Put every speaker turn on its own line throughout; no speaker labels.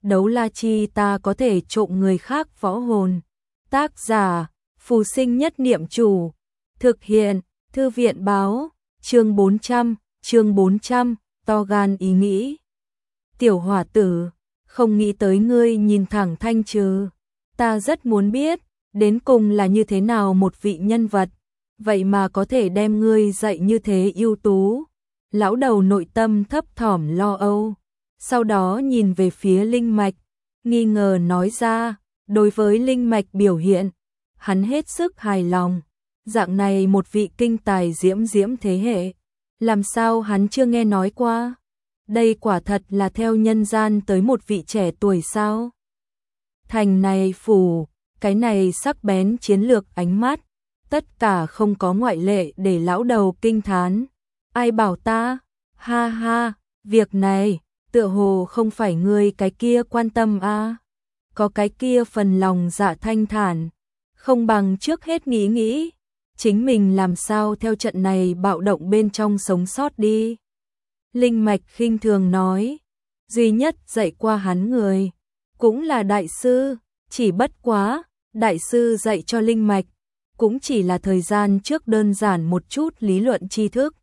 đấu la chi ta có thể trộm người khác võ hồn. Tác giả, Phù Sinh Nhất Niệm Chủ. Thực hiện, Thư viện báo, chương 400, to gan ý nghĩ. Tiểu hỏa tử, không nghĩ tới ngươi nhìn thẳng Thanh Trừ. Ta rất muốn biết, đến cùng là như thế nào một vị nhân vật, vậy mà có thể đem ngươi dạy như thế ưu tú. Lão đầu nội tâm thấp thỏm lo âu, sau đó nhìn về phía Linh Mạch, nghi ngờ nói ra, đối với Linh Mạch biểu hiện, hắn hết sức hài lòng. Dạng này một vị kinh tài diễm diễm thế hệ, làm sao hắn chưa nghe nói qua? Đây quả thật là theo nhân gian tới một vị trẻ tuổi sao? Thành này phủ, cái này sắc bén chiến lược ánh mắt, tất cả không có ngoại lệ để lão đầu kinh thán. Ai bảo ta? Ha ha, việc này, tựa hồ không phải ngươi cái kia quan tâm a. Có cái kia phần lòng dạ thanh thản, không bằng trước hết nghĩ nghĩ, chính mình làm sao theo trận này bạo động bên trong sống sót đi. Linh Mạch khinh thường nói, duy nhất dạy qua hắn người, cũng là đại sư, chỉ bất quá, đại sư dạy cho Linh Mạch, cũng chỉ là thời gian trước đơn giản một chút lý luận tri thức.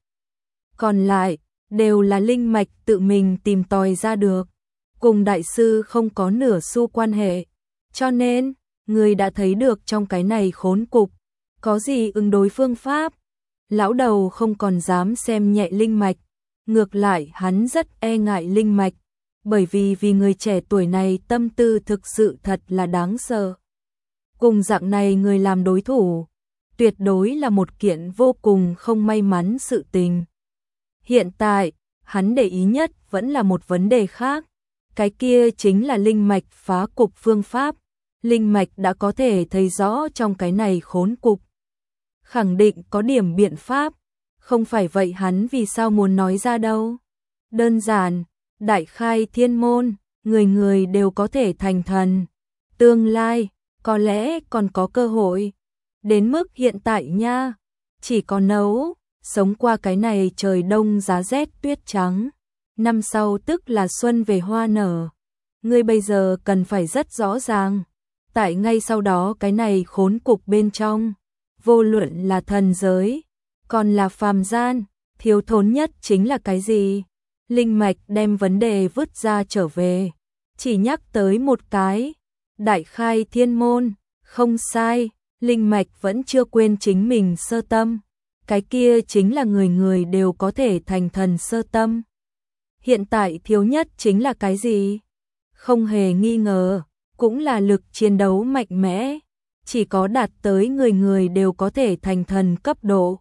Còn lại, đều là Linh Mạch tự mình tìm tòi ra được, cùng đại sư không có nửa xu quan hệ. Cho nên, người đã thấy được trong cái này khốn cục, có gì ứng đối phương pháp. Lão đầu không còn dám xem nhẹ Linh Mạch, ngược lại hắn rất e ngại Linh Mạch, bởi vì người trẻ tuổi này tâm tư thực sự thật là đáng sợ. Cùng dạng này người làm đối thủ, tuyệt đối là một kiện vô cùng không may mắn sự tình. Hiện tại, hắn để ý nhất vẫn là một vấn đề khác, cái kia chính là Linh Mạch phá cục phương pháp. Linh Mạch đã có thể thấy rõ trong cái này khốn cục, khẳng định có điểm biện pháp, không phải vậy hắn vì sao muốn nói ra đâu. Đơn giản, đại khai thiên môn, người người đều có thể thành thần. Tương lai, có lẽ còn có cơ hội. Đến mức hiện tại nha, chỉ có nấu, sống qua cái này trời đông giá rét tuyết trắng. Năm sau tức là xuân về hoa nở. Ngươi bây giờ cần phải rất rõ ràng. Tại ngay sau đó cái này khốn cục bên trong, vô luận là thần giới, còn là phàm gian, thiếu thốn nhất chính là cái gì? Linh Mạch đem vấn đề vứt ra trở về, chỉ nhắc tới một cái, đại khai thiên môn, không sai, Linh Mạch vẫn chưa quên chính mình sơ tâm, cái kia chính là người người đều có thể thành thần sơ tâm. Hiện tại thiếu nhất chính là cái gì? Không hề nghi ngờ, cũng là lực chiến đấu mạnh mẽ, chỉ có đạt tới người người đều có thể thành thần cấp độ,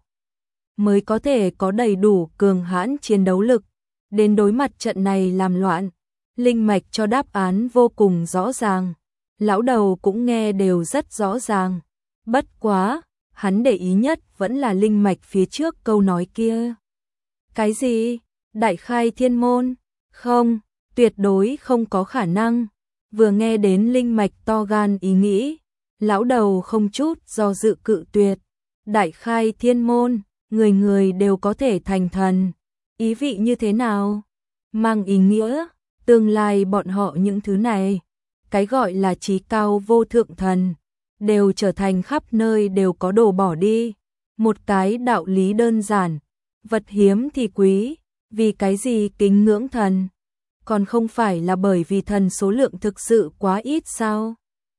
mới có thể có đầy đủ cường hãn chiến đấu lực, đến đối mặt trận này làm loạn. Linh Mạch cho đáp án vô cùng rõ ràng, lão đầu cũng nghe đều rất rõ ràng, bất quá, hắn để ý nhất vẫn là Linh Mạch phía trước câu nói kia. Cái gì? Đại khai thiên môn? Không, tuyệt đối không có khả năng. Vừa nghe đến Linh Mạch to gan ý nghĩ, lão đầu không chút do dự cự tuyệt. Đại khai thiên môn, người người đều có thể thành thần. Ý vị như thế nào? Mang ý nghĩa, tương lai bọn họ những thứ này, cái gọi là trí cao vô thượng thần, đều trở thành khắp nơi đều có đồ bỏ đi. Một cái đạo lý đơn giản, vật hiếm thì quý, vì cái gì kính ngưỡng thần? Còn không phải là bởi vì thần số lượng thực sự quá ít sao?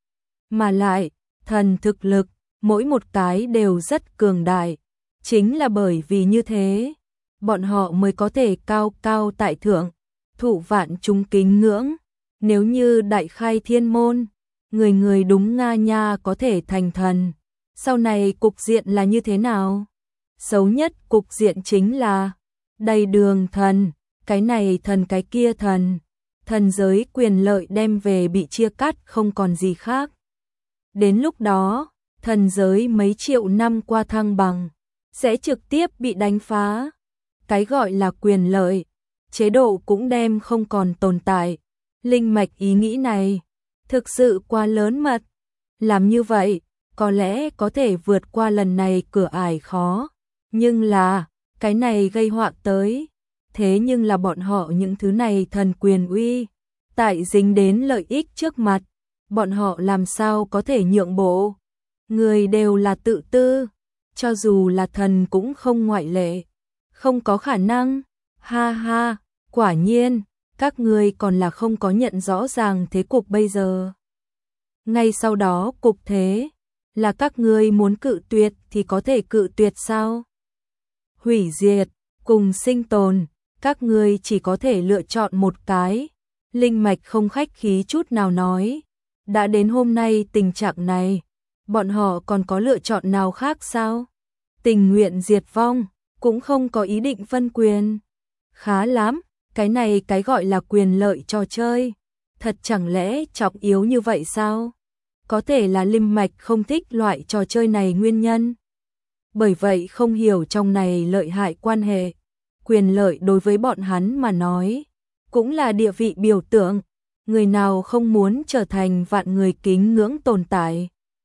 Mà lại, thần thực lực, mỗi một cái đều rất cường đại. Chính là bởi vì như thế, bọn họ mới có thể cao cao tại thượng, thụ vạn chúng kính ngưỡng. Nếu như đại khai thiên môn, người người đúng nga nha có thể thành thần. Sau này cục diện là như thế nào? Xấu nhất cục diện chính là đầy đường thần, cái này thần cái kia thần. Thần giới quyền lợi đem về bị chia cắt không còn gì khác. Đến lúc đó, thần giới mấy triệu năm qua thăng bằng, sẽ trực tiếp bị đánh phá. Cái gọi là quyền lợi, chế độ cũng đem không còn tồn tại. Linh Mạch ý nghĩ này, thực sự quá lớn mật. Làm như vậy, có lẽ có thể vượt qua lần này cửa ải khó. Nhưng là, cái này gây họa tới. Thế nhưng là bọn họ những thứ này thần quyền uy, tại dính đến lợi ích trước mặt, bọn họ làm sao có thể nhượng bộ. Người đều là tự tư, cho dù là thần cũng không ngoại lệ, không có khả năng. Ha ha, quả nhiên, các ngươi còn là không có nhận rõ ràng thế cục bây giờ. Ngay sau đó cục thế, là các ngươi muốn cự tuyệt thì có thể cự tuyệt sao? Hủy diệt, cùng sinh tồn, các ngươi chỉ có thể lựa chọn một cái. Linh Mạch không khách khí chút nào nói, đã đến hôm nay tình trạng này, bọn họ còn có lựa chọn nào khác sao? Tình nguyện diệt vong, cũng không có ý định phân quyền. Khá lắm, cái này cái gọi là quyền lợi trò chơi, thật chẳng lẽ trọng yếu như vậy sao? Có thể là Linh Mạch không thích loại trò chơi này nguyên nhân. Bởi vậy không hiểu trong này lợi hại quan hệ, quyền lợi đối với bọn hắn mà nói, cũng là địa vị biểu tượng, người nào không muốn trở thành vạn người kính ngưỡng tồn tại.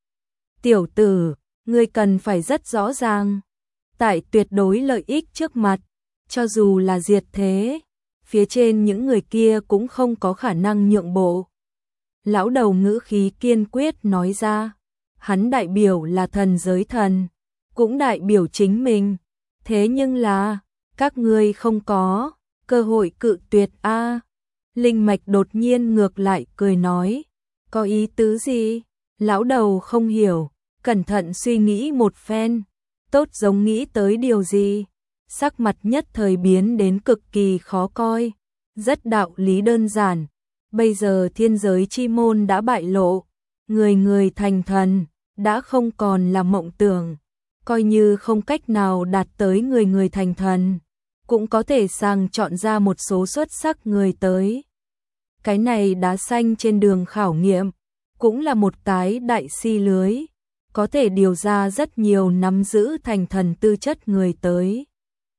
Tiểu tử, ngươi cần phải rất rõ ràng, tại tuyệt đối lợi ích trước mặt, cho dù là diệt thế, phía trên những người kia cũng không có khả năng nhượng bộ. Lão đầu ngữ khí kiên quyết nói ra, hắn đại biểu là thần giới thần, cũng đại biểu chính mình, thế nhưng là, các ngươi không có cơ hội cự tuyệt a. Linh Mạch đột nhiên ngược lại cười nói, có ý tứ gì? Lão đầu không hiểu, cẩn thận suy nghĩ một phen, tốt giống nghĩ tới điều gì, sắc mặt nhất thời biến đến cực kỳ khó coi, rất đạo lý đơn giản. Bây giờ thiên giới chi môn đã bại lộ, người người thành thần, đã không còn là mộng tưởng, coi như không cách nào đạt tới người người thành thần, cũng có thể sàng chọn ra một số xuất sắc người tới. Cái này đá xanh trên đường khảo nghiệm, cũng là một cái đại si lưới, có thể điều ra rất nhiều nắm giữ thành thần tư chất người tới.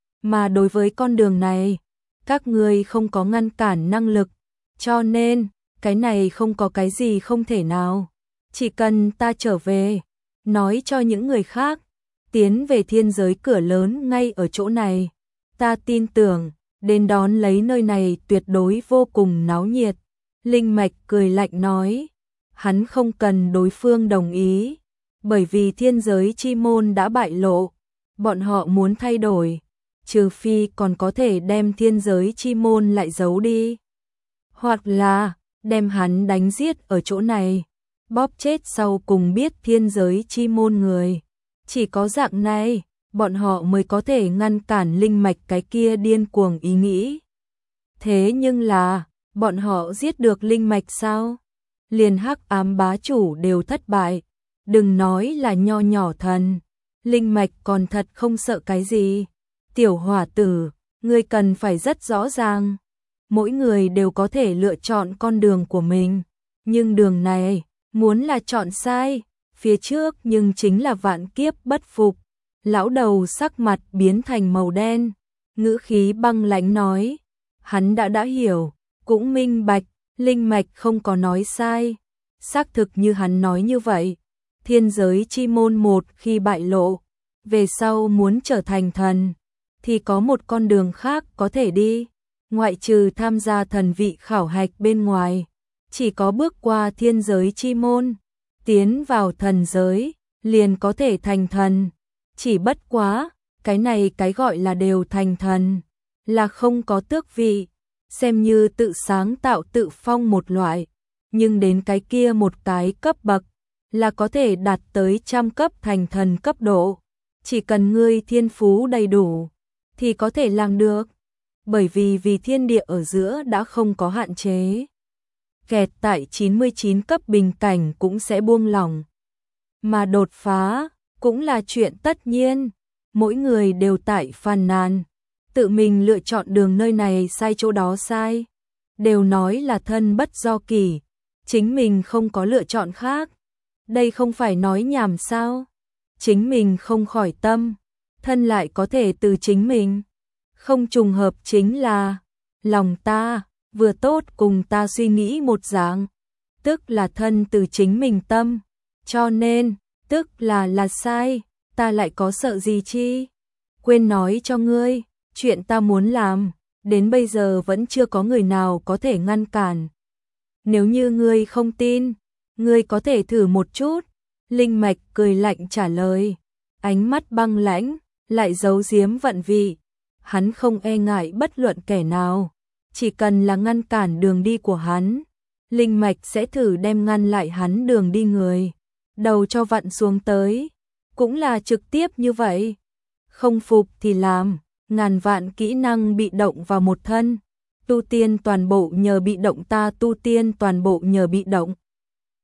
Mà đối với con đường này, các ngươi không có ngăn cản năng lực, cho nên, cái này không có cái gì không thể nào. Chỉ cần ta trở về, nói cho những người khác, tiến về thiên giới cửa lớn ngay ở chỗ này. Ta tin tưởng, đến đón lấy nơi này tuyệt đối vô cùng náo nhiệt. Linh Mạch cười lạnh nói, hắn không cần đối phương đồng ý, bởi vì thiên giới chi môn đã bại lộ, bọn họ muốn thay đổi, trừ phi còn có thể đem thiên giới chi môn lại giấu đi. Hoặc là, đem hắn đánh giết ở chỗ này, bóp chết sau cùng biết thiên giới chi môn người. Chỉ có dạng này, bọn họ mới có thể ngăn cản Linh Mạch cái kia điên cuồng ý nghĩ. Thế nhưng là, bọn họ giết được Linh Mạch sao? Liền Hắc Ám bá chủ đều thất bại, đừng nói là nho nhỏ thần, Linh Mạch còn thật không sợ cái gì. Tiểu hỏa tử, ngươi cần phải rất rõ ràng, mỗi người đều có thể lựa chọn con đường của mình, nhưng đường này, muốn là chọn sai, phía trước nhưng chính là vạn kiếp bất phục. Lão đầu sắc mặt biến thành màu đen, ngữ khí băng lãnh nói, hắn đã hiểu, cũng minh bạch, Linh Mạch không có nói sai, xác thực như hắn nói như vậy, thiên giới chi môn một khi bại lộ, về sau muốn trở thành thần, thì có một con đường khác có thể đi, ngoại trừ tham gia thần vị khảo hạch bên ngoài, chỉ có bước qua thiên giới chi môn, tiến vào thần giới, liền có thể thành thần. Chỉ bất quá, cái này cái gọi là đều thành thần, là không có tước vị, xem như tự sáng tạo tự phong một loại, nhưng đến cái kia một cái cấp bậc, là có thể đạt tới trăm cấp thành thần cấp độ, chỉ cần ngươi thiên phú đầy đủ, thì có thể làm được, bởi vì thiên địa ở giữa đã không có hạn chế. Kẹt tại 99 cấp bình cảnh cũng sẽ buông lỏng, mà đột phá cũng là chuyện tất nhiên, mỗi người đều tại phàn nàn, tự mình lựa chọn đường nơi này sai chỗ đó sai, đều nói là thân bất do kỷ, chính mình không có lựa chọn khác, đây không phải nói nhảm sao, chính mình không khỏi tâm, thân lại có thể từ chính mình, không trùng hợp chính là, lòng ta, vừa tốt cùng ta suy nghĩ một dạng, tức là thân từ chính mình tâm, cho nên, tức là sai, ta lại có sợ gì chi? Quên nói cho ngươi, chuyện ta muốn làm, đến bây giờ vẫn chưa có người nào có thể ngăn cản, Nếu như ngươi không tin, ngươi có thể thử một chút. Linh Mạch cười lạnh trả lời, ánh mắt băng lãnh, lại giấu giếm vận vị. Hắn không e ngại bất luận kẻ nào, chỉ cần là ngăn cản đường đi của hắn, Linh Mạch sẽ thử đem ngăn lại hắn đường đi người. Đầu cho vặn xuống tới, cũng là trực tiếp như vậy. Không phục thì làm, ngàn vạn kỹ năng bị động vào một thân. Tu tiên toàn bộ nhờ bị động, ta tu tiên toàn bộ nhờ bị động.